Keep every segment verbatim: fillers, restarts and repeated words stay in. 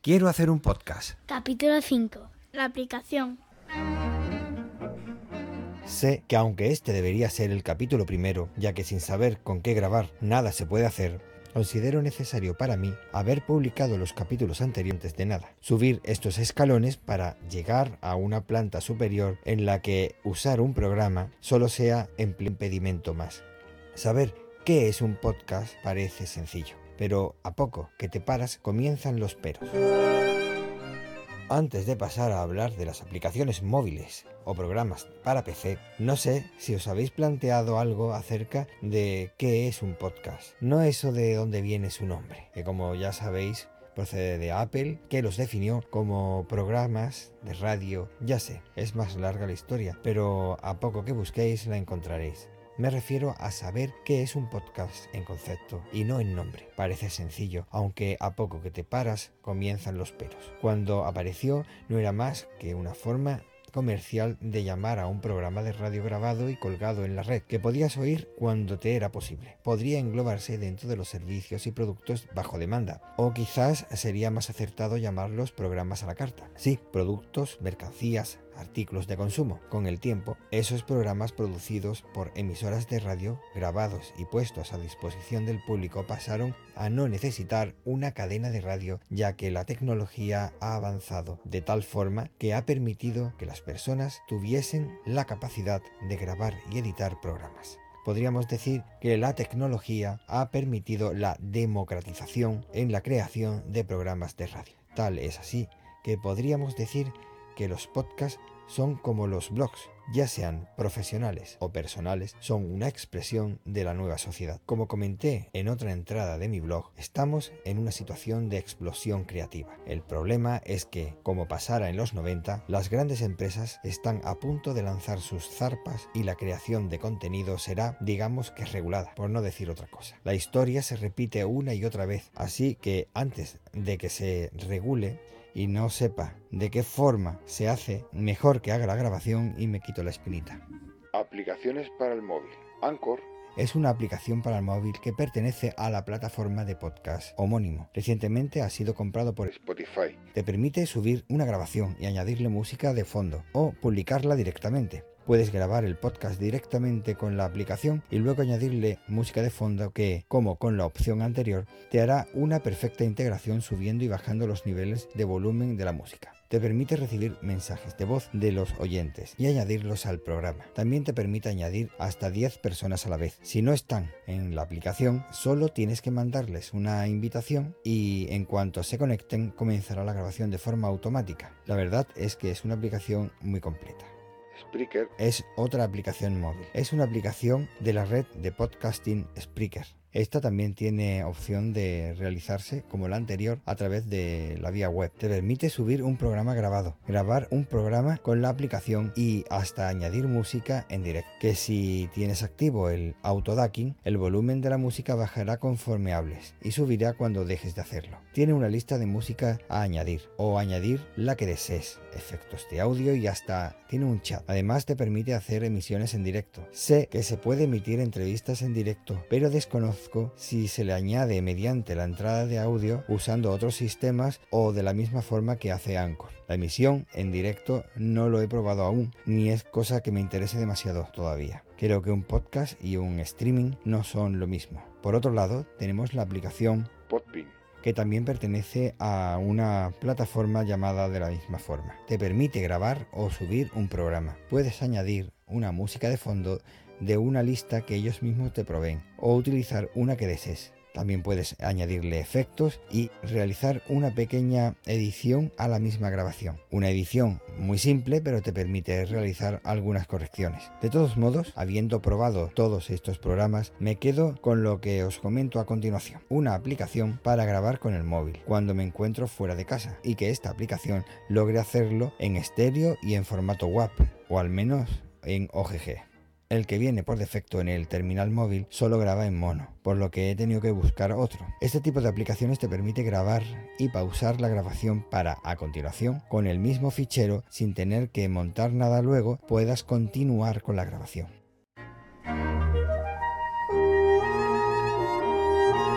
Quiero hacer un podcast. Capítulo cinco. La aplicación. Sé que aunque este debería ser el capítulo primero, ya que sin saber con qué grabar nada se puede hacer, considero necesario para mí haber publicado los capítulos anteriores de nada. Subir estos escalones para llegar a una planta superior en la que usar un programa solo sea impedimento más. Saber qué es un podcast parece sencillo, pero a poco que te paras comienzan los peros. Antes de pasar a hablar de las aplicaciones móviles o programas para P C, no sé si os habéis planteado algo acerca de qué es un podcast. No eso de dónde viene su nombre, que como ya sabéis procede de Apple, que los definió como programas de radio. Ya sé, es más larga la historia, pero a poco que busquéis la encontraréis. Me refiero a saber qué es un podcast en concepto y no en nombre. Parece sencillo, aunque a poco que te paras comienzan los peros. Cuando apareció no era más que una forma comercial de llamar a un programa de radio grabado y colgado en la red, que podías oír cuando te era posible. Podría englobarse dentro de los servicios y productos bajo demanda, o quizás sería más acertado llamarlos programas a la carta. Sí, productos, mercancías, artículos de consumo. Con el tiempo, esos programas producidos por emisoras de radio, grabados y puestos a disposición del público, pasaron a no necesitar una cadena de radio, ya que la tecnología ha avanzado de tal forma que ha permitido que las personas tuviesen la capacidad de grabar y editar programas. Podríamos decir que la tecnología ha permitido la democratización en la creación de programas de radio. Tal es así que podríamos decir que los podcasts son como los blogs, ya sean profesionales o personales, son una expresión de la nueva sociedad. Como comenté en otra entrada de mi blog, estamos en una situación de explosión creativa. El problema es que, como pasara en los noventa, las grandes empresas están a punto de lanzar sus zarpas y la creación de contenido será, digamos que regulada, por no decir otra cosa. La historia se repite una y otra vez, así que antes de que se regule y no sepa de qué forma se hace, mejor que haga la grabación y me quito la espinita. Aplicaciones para el móvil. Anchor es una aplicación para el móvil que pertenece a la plataforma de podcast homónimo. Recientemente ha sido comprado por Spotify. Te permite subir una grabación y añadirle música de fondo o publicarla directamente. Puedes grabar el podcast directamente con la aplicación y luego añadirle música de fondo que, como con la opción anterior, te hará una perfecta integración subiendo y bajando los niveles de volumen de la música. Te permite recibir mensajes de voz de los oyentes y añadirlos al programa. También te permite añadir hasta diez personas a la vez. Si no están en la aplicación, solo tienes que mandarles una invitación y en cuanto se conecten comenzará la grabación de forma automática. La verdad es que es una aplicación muy completa. Spreaker es otra aplicación móvil. Es una aplicación de la red de podcasting Spreaker. Esta también tiene opción de realizarse, como la anterior, a través de la vía web. Te permite subir un programa grabado, grabar un programa con la aplicación y hasta añadir música en directo. Que si tienes activo el autodacking, el volumen de la música bajará conforme hables y subirá cuando dejes de hacerlo. Tiene una lista de música a añadir o añadir la que desees, efectos de audio y hasta tiene un chat. Además te permite hacer emisiones en directo. Sé que se puede emitir entrevistas en directo, pero desconozco si se le añade mediante la entrada de audio usando otros sistemas o de la misma forma que hace Anchor. La emisión en directo no lo he probado aún, ni es cosa que me interese demasiado todavía. Creo que un podcast y un streaming no son lo mismo. Por otro lado, tenemos la aplicación Podbean, que también pertenece a una plataforma llamada de la misma forma. Te permite grabar o subir un programa. Puedes añadir una música de fondo de una lista que ellos mismos te proveen o utilizar una que desees. También puedes añadirle efectos y realizar una pequeña edición a la misma grabación. Una edición muy simple, pero te permite realizar algunas correcciones. De todos modos, habiendo probado todos estos programas, me quedo con lo que os comento a continuación. Una aplicación para grabar con el móvil cuando me encuentro fuera de casa y que esta aplicación logre hacerlo en estéreo y en formato W A V, o al menos en O G G. El que viene por defecto en el terminal móvil solo graba en mono, por lo que he tenido que buscar otro. Este tipo de aplicaciones te permite grabar y pausar la grabación para, a continuación, con el mismo fichero, sin tener que montar nada luego, puedas continuar con la grabación.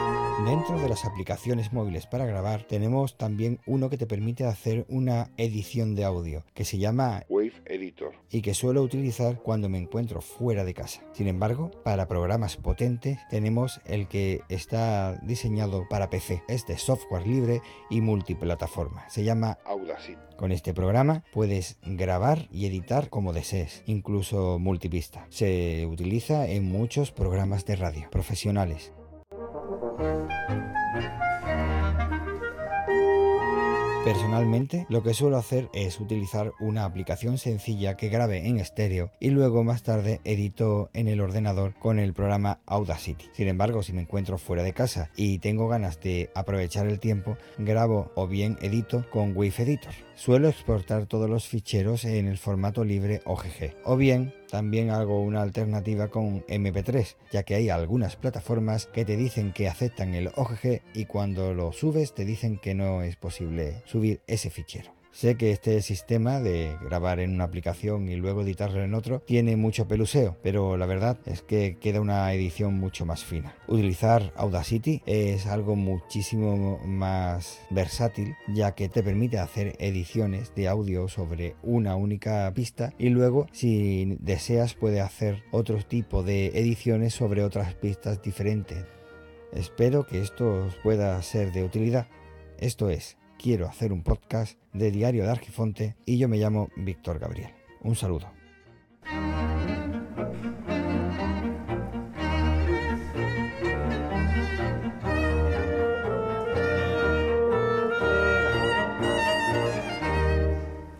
Dentro de las aplicaciones móviles para grabar tenemos también uno que te permite hacer una edición de audio que se llama Wave Editor y que suelo utilizar cuando me encuentro fuera de casa. Sin embargo, para programas potentes tenemos el que está diseñado para P C. Es de software libre y multiplataforma. Se llama Audacity. Con este programa puedes grabar y editar como desees, incluso multipista. Se utiliza en muchos programas de radio profesionales. Personalmente, lo que suelo hacer es utilizar una aplicación sencilla que grabe en estéreo y luego más tarde edito en el ordenador con el programa Audacity. Sin embargo, si me encuentro fuera de casa y tengo ganas de aprovechar el tiempo, grabo o bien edito con Wave Editor. Suelo exportar todos los ficheros en el formato libre O G G, o bien también hago una alternativa con eme pe tres, ya que hay algunas plataformas que te dicen que aceptan el O G G y cuando lo subes te dicen que no es posible subir ese fichero. Sé que este sistema de grabar en una aplicación y luego editarlo en otro tiene mucho peluseo, pero la verdad es que queda una edición mucho más fina. Utilizar Audacity es algo muchísimo más versátil, ya que te permite hacer ediciones de audio sobre una única pista y luego, si deseas, puedes hacer otro tipo de ediciones sobre otras pistas diferentes. Espero que esto os pueda ser de utilidad. Esto es Quiero hacer un podcast de Diario de Argifonte y yo me llamo Víctor Gabriel. Un saludo.